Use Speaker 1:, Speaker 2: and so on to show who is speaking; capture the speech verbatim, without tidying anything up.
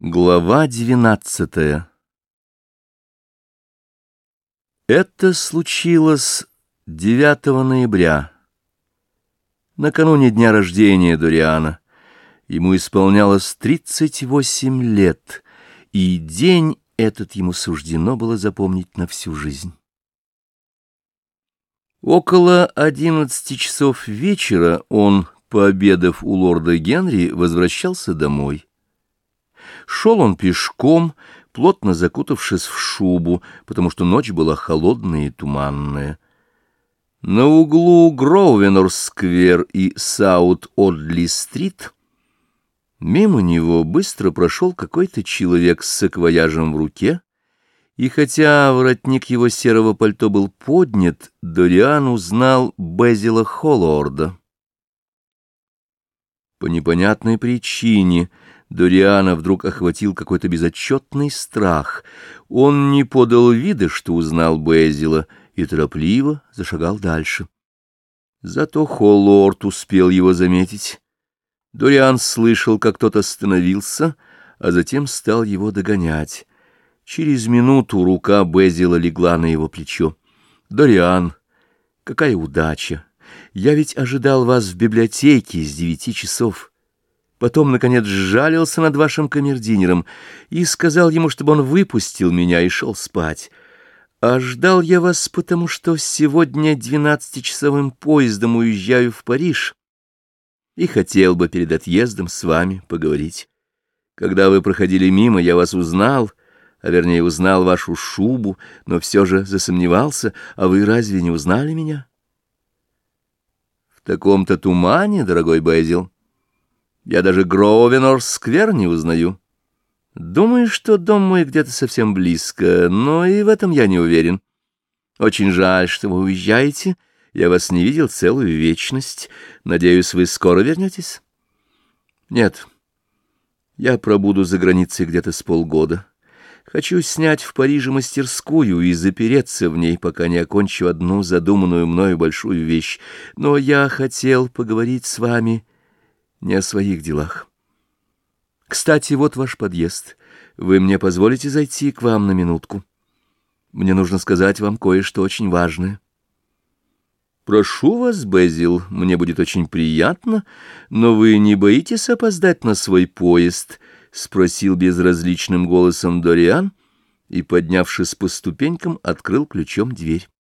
Speaker 1: Глава двенадцатая. Это случилось девятого ноября, накануне дня рождения Дориана. Ему исполнялось тридцать восемь лет, и день этот ему суждено было запомнить на всю жизнь. Около одиннадцати часов вечера он, пообедав у лорда Генри, возвращался домой. Шел он пешком, плотно закутавшись в шубу, потому что ночь была холодная и туманная. На углу Гроувенор-сквер и Саут-Одли-стрит мимо него быстро прошел какой-то человек с саквояжем в руке, и хотя воротник его серого пальто был поднят, Дориан узнал Безила Холлорда. По непонятной причине Дориана вдруг охватил какой-то безотчетный страх. Он не подал вида, что узнал Безила, и торопливо зашагал дальше. Зато Холлорд успел его заметить. Дориан слышал, как тот остановился, а затем стал его догонять. Через минуту рука Безила легла на его плечо. «Дориан, какая удача! Я ведь ожидал вас в библиотеке с девяти часов». Потом, наконец, сжалился над вашим камердинером и сказал ему, чтобы он выпустил меня и шел спать. А ждал я вас, потому что сегодня двенадцатичасовым поездом уезжаю в Париж и хотел бы перед отъездом с вами поговорить. Когда вы проходили мимо, я вас узнал, а вернее узнал вашу шубу, но все же засомневался, а вы разве не узнали меня? В таком-то тумане, дорогой Безил, я даже Гроувенор-сквер не узнаю. Думаю, что дом мой где-то совсем близко, но и в этом я не уверен. Очень жаль, что вы уезжаете. Я вас не видел целую вечность. Надеюсь, вы скоро вернетесь? Нет, я пробуду за границей где-то с полгода. Хочу снять в Париже мастерскую и запереться в ней, пока не окончу одну задуманную мною большую вещь. Но я хотел поговорить с вами не о своих делах. Кстати, вот ваш подъезд. Вы мне позволите зайти к вам на минутку? Мне нужно сказать вам кое-что очень важное. Прошу вас, Безил, мне будет очень приятно, но вы не боитесь опоздать на свой поезд? Спросил безразличным голосом Дориан и, поднявшись по ступенькам, открыл ключом дверь.